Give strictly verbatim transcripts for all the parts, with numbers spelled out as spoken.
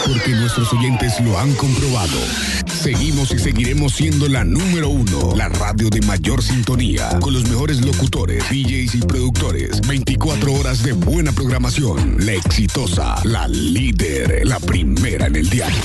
Porque nuestros oyentes lo han comprobado. Seguimos y seguiremos siendo la número uno, la radio de mayor sintonía, con los mejores locutores, D Js y productores. veinticuatro horas de buena programación. La exitosa, la líder, la primera en el diario.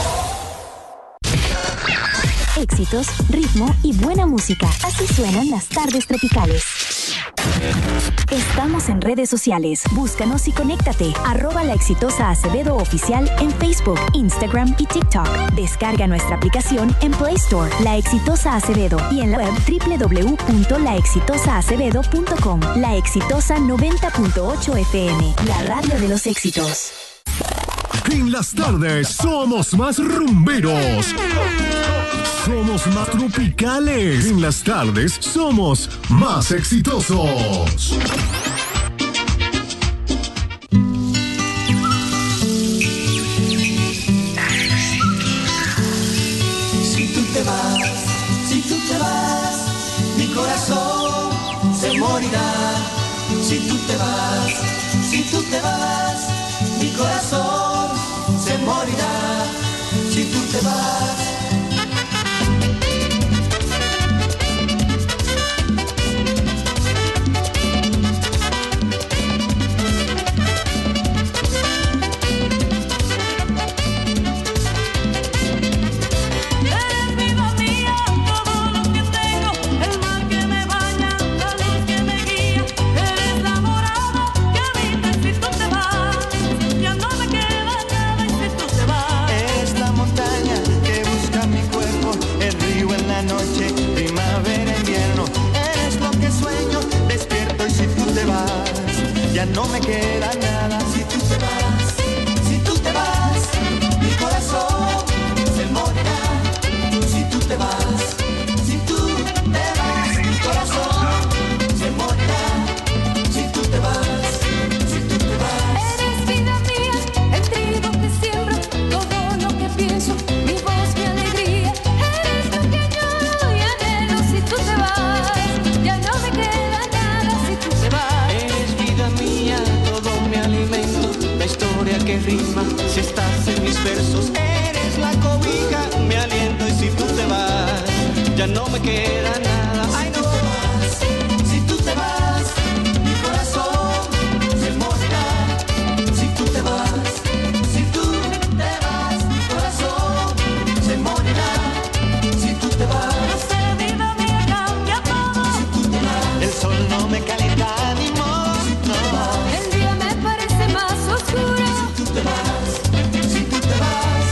Éxitos, ritmo y buena música. Así suenan las tardes tropicales. Estamos en redes sociales. Búscanos y conéctate. Arroba La Exitosa Acevedo Oficial en Facebook, Instagram y TikTok. Descarga nuestra aplicación en Play Store, La Exitosa Acevedo, y en la web doble u doble u doble u punto la exitosa acevedo punto com. La Exitosa noventa punto ocho F M, la radio de los éxitos. En las tardes somos más rumberos. Somos más tropicales. En las tardes somos más exitosos. Si tú te vas, si tú te vas, mi corazón se morirá. Si tú te vas, si tú te vas, mi corazón se morirá. Si tú te vas. Ya no me queda nada. Si tú te vas, si tú te vas, mi corazón se morirá. Si tú te vas, si tú te vas, mi corazón se morirá. Si tú te vas, si tú te vas. Eres vida mía, el trigo que siembro, todo lo que pienso, mi voz, mi alegría. Eres lo que lloro y anhelo. Si tú te vas, ya no me queda nada. Si tú te vas. Todo mi alimento, la historia que rima, si estás en mis versos, eres la cobija, mi aliento, y si tú te vas, ya no me queda nada. Ay, no. Si tú te vas, mi corazón se morirá. Si tú te vas, si tú te vas, mi corazón se morirá. Si tú te vas, nuestra vida mía cambia todo. Si tú te vas, el sol no me calienta ni modo. El día me parece más oscuro. Si tú te vas, si tú te vas.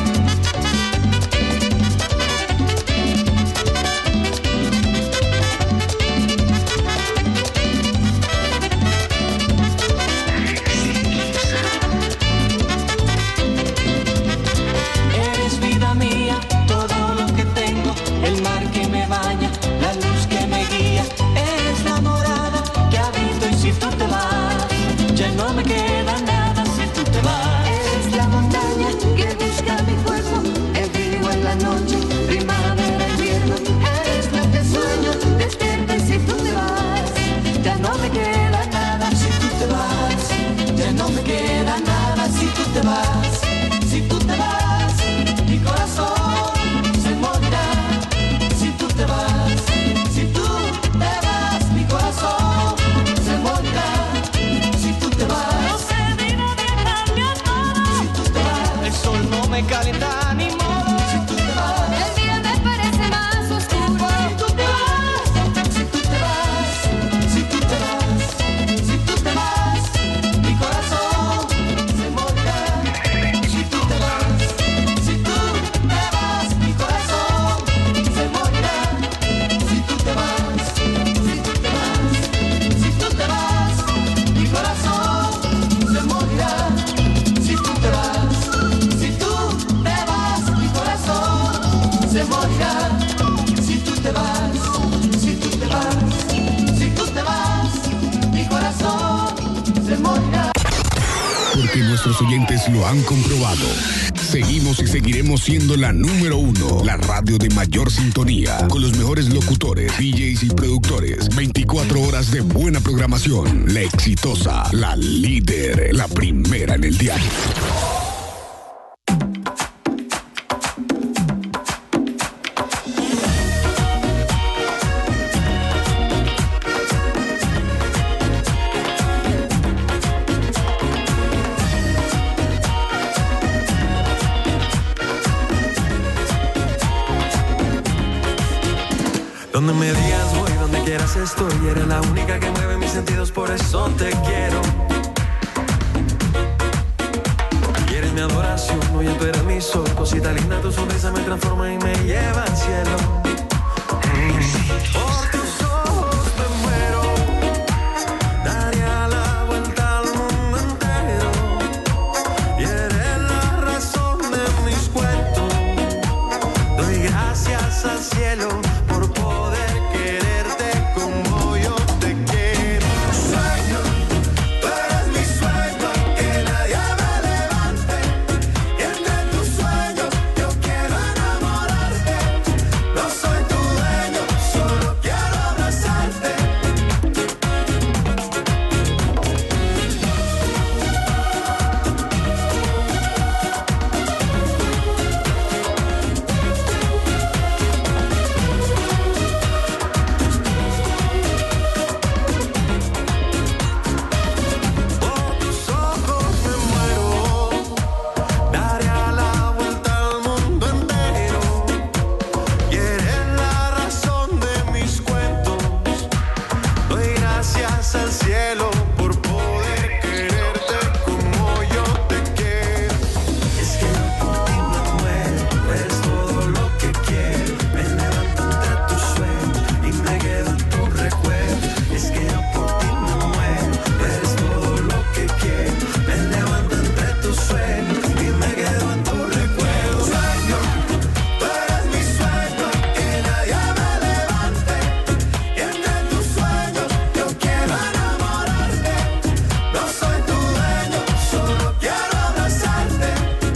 Eres vida mía, todo lo que tengo, el mar que me baña, la luz que me guía. Eres la morada que habito, y si tú te vas, ya no me queda nada. Si tú te vas, eres la montaña que busca mi cuerpo, el río en la noche, primavera, invierno. Eres lo que sueño, despierta, y si tú te vas, ya no me queda nada. Si tú te vas, ya no me queda nada. Si tú te vas, si tú te vas, mi corazón se morirá. Si tú te vas, si tú te vas, mi corazón se morirá. Si tú te vas, si tú te vas, el sol no me calienta ni modo. Si tú te vas, el día me parece más oscuro. Si tú te vas, si tú te vas, si tú te vas, si tú te vas, mi corazón se morirá. Si tú te vas, si tú te vas, mi corazón se morirá. Si tú te vas, si tú te vas, si tú te vas, mi corazón se morirá. Si tú te vas, si tú te vas, mi corazón se morirá. Si tú te vas, si tú te vas, si tú te vas, mi corazón se morirá. Porque nuestros oyentes lo han comprobado. Seguimos y seguiremos siendo la número uno, la radio de mayor sintonía, con los mejores locutores, D Js y productores. veinticuatro horas de buena programación. La exitosa, la líder, la primera en el diario. Donde me digas voy, donde quieras estoy. Eres la única que mueve mis sentidos, por eso te quiero. Y eres mi adoración, hoy tú eres mi sol. Cosita linda, tu sonrisa me transforma y me lleva al cielo. Mm. Por tus ojos me muero. Daría la vuelta al mundo entero. Y eres la razón de mis cuentos. Doy gracias al cielo por poder quererte como yo te quiero. Sueño, tú eres mi sueño, que nadie me levante. Y entre tus sueños yo quiero enamorarte. No soy tu dueño, solo quiero abrazarte. Por tus ojos me muero. Daría la vuelta al mundo entero. Y eres la razón de mis cuentos. Doy gracias al cielo por poder quererte como yo te quiero. Es que yo por ti me muero. Eres todo lo que quiero. Me levanto entre tus sueños y me quedo en tu recuerdo. Es que yo por ti me muero. Eres todo lo que quiero. Me levanto entre tus sueños y me quedo en tu recuerdo. Sueño, tú eres mi sueño, que nadie me levante. Y entre tus sueños yo quiero enamorarte. No soy tu dueño, solo quiero abrazarte.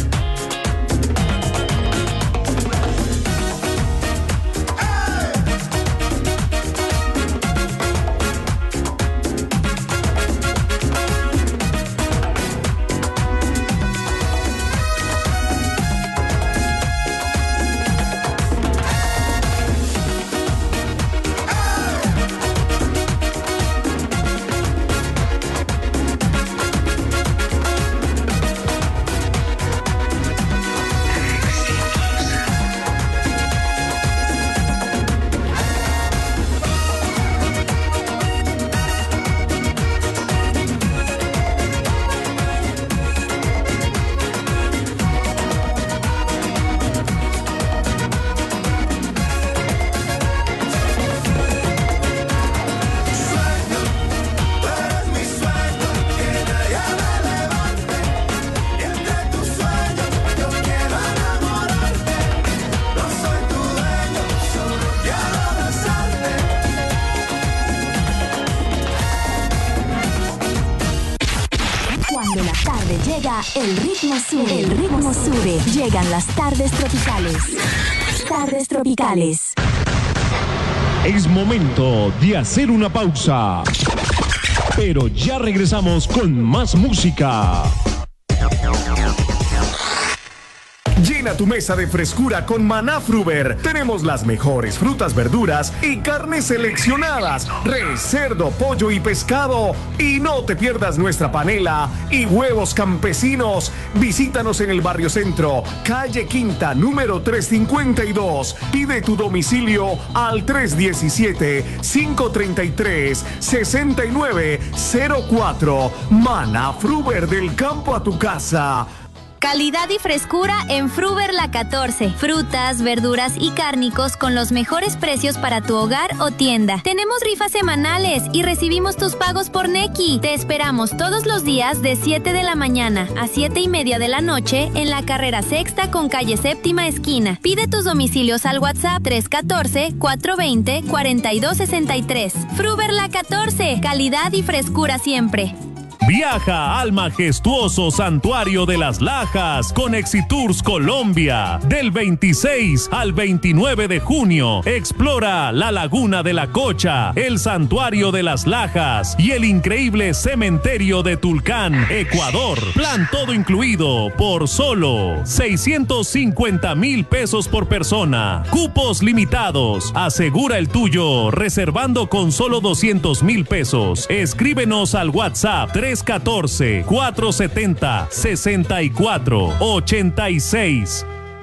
Sueño, tú eres mi sueño, que nadie me levante. Y entre tus sueños yo quiero enamorarte. No soy tu dueño, solo quiero abrazarte. Cuando la tarde llega, el ritmo sube. El ritmo sube. Llegan las tardes tropicales. Tardes tropicales. Es momento de hacer una pausa. Pero ya regresamos con más música. Llena tu mesa de frescura con Maná Fruver. Tenemos las mejores frutas, verduras y carnes seleccionadas. Res, cerdo, pollo y pescado. Y no te pierdas nuestra panela y huevos campesinos. Visítanos en el Barrio Centro, calle Quinta, número trescientos cincuenta y dos. Pide tu domicilio al tres uno siete, cinco tres tres, seis nueve cero cuatro. Maná Fruver, del campo a tu casa. Calidad y frescura en Fruver La catorce. Frutas, verduras y cárnicos con los mejores precios para tu hogar o tienda. Tenemos rifas semanales y recibimos tus pagos por Nequi. Te esperamos todos los días de siete de la mañana a siete y media de la noche en la carrera sexta con calle séptima esquina. Pide tus domicilios al WhatsApp tres uno cuatro, cuatro dos cero, cuatro dos seis tres. Fruver La catorce. Calidad y frescura siempre. Viaja al majestuoso Santuario de las Lajas con Exitours Colombia. Del veintiséis al veintinueve de junio, explora la Laguna de la Cocha, el Santuario de las Lajas y el increíble cementerio de Tulcán, Ecuador. Plan todo incluido por solo seiscientos cincuenta mil pesos por persona. Cupos limitados. Asegura el tuyo reservando con solo doscientos mil pesos. Escríbenos al WhatsApp tres uno cuatro, cuatro siete cero, seis cuatro ocho seis.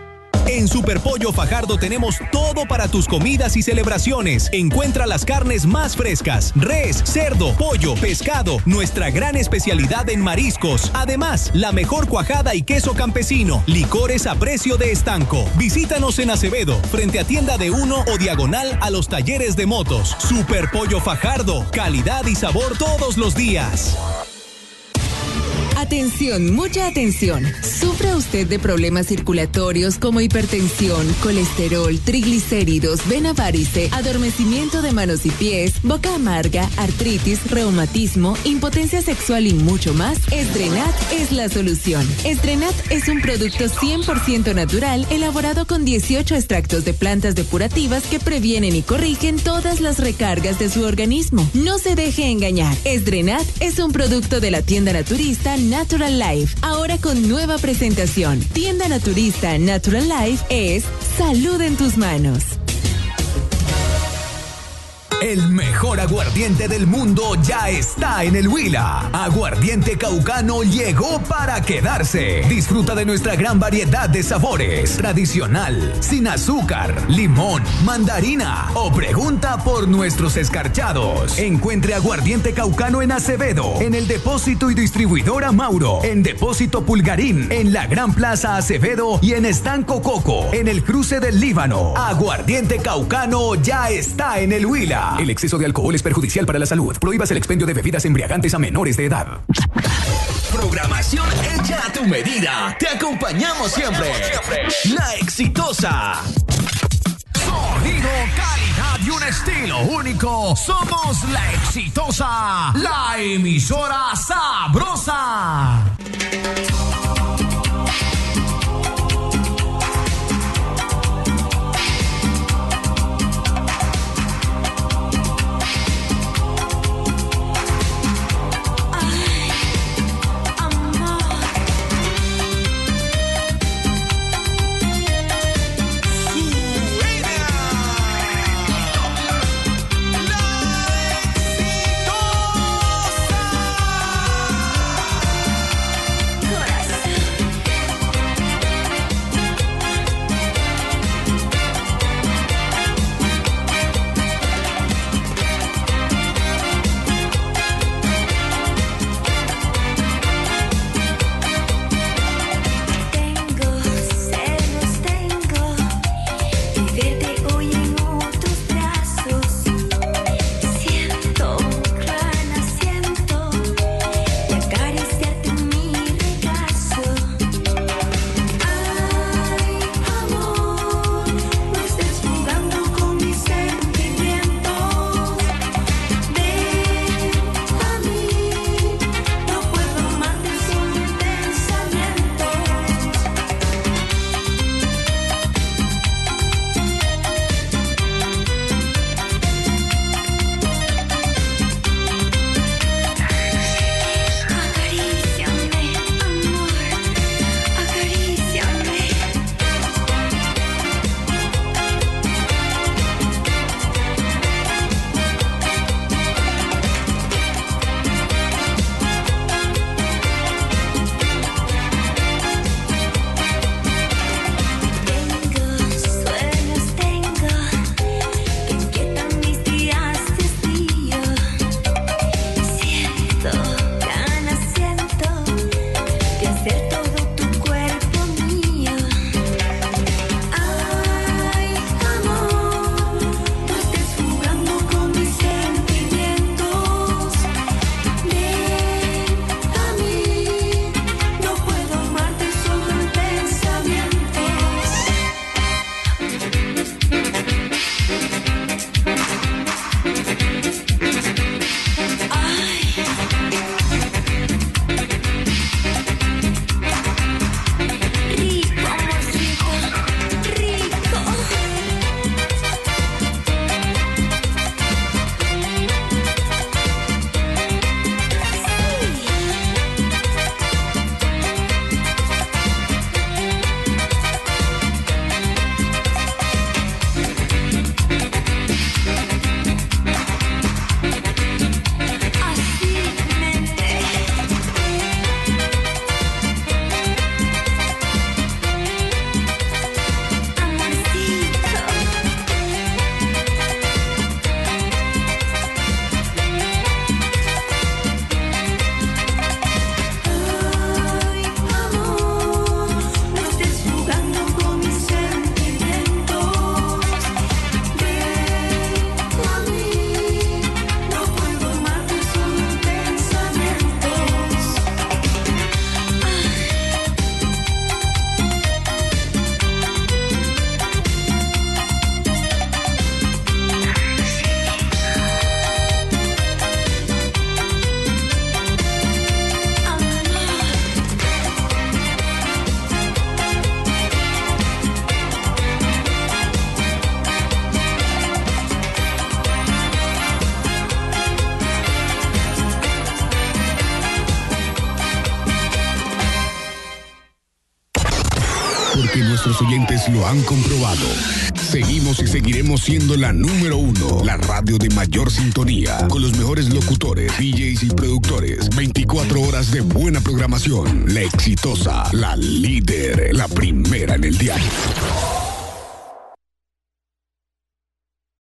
En Superpollo Fajardo tenemos todo para tus comidas y celebraciones. Encuentra las carnes más frescas: res, cerdo, pollo, pescado, nuestra gran especialidad en mariscos. Además, la mejor cuajada y queso campesino, licores a precio de estanco. Visítanos en Acevedo, frente a Tienda de Uno o diagonal a los talleres de motos. Superpollo Fajardo, calidad y sabor todos los días. Atención, mucha atención. ¿Sufre usted de problemas circulatorios como hipertensión, colesterol, triglicéridos, vena varice, adormecimiento de manos y pies, boca amarga, artritis, reumatismo, impotencia sexual y mucho más? Estrenat es la solución. Estrenat es un producto cien por ciento natural elaborado con dieciocho extractos de plantas depurativas que previenen y corrigen todas las recargas de su organismo. No se deje engañar. Estrenat es un producto de la tienda naturista Natural Life, ahora con nueva presentación. Tienda naturista Natural Life es salud en tus manos. El mejor aguardiente del mundo ya está en el Huila. Aguardiente Caucano llegó para quedarse. Disfruta de nuestra gran variedad de sabores. Tradicional, sin azúcar, limón, mandarina o pregunta por nuestros escarchados. Encuentre Aguardiente Caucano en Acevedo, en el Depósito y Distribuidora Mauro, en Depósito Pulgarín, en la Gran Plaza Acevedo y en Estanco Coco, en el cruce del Líbano. Aguardiente Caucano ya está en el Huila. El exceso de alcohol es perjudicial para la salud. Prohíbas el expendio de bebidas embriagantes a menores de edad. Programación hecha a tu medida. Te acompañamos siempre. La Exitosa. Sonido, calidad y un estilo único. Somos La Exitosa, la emisora sabrosa. Corazón. porque nuestros oyentes lo han comprobado. Seguimos y seguiremos siendo la número uno, la radio de mayor sintonía, con los mejores locutores, D Js y productores. veinticuatro horas de buena programación. La exitosa, la líder, la primera en el diario.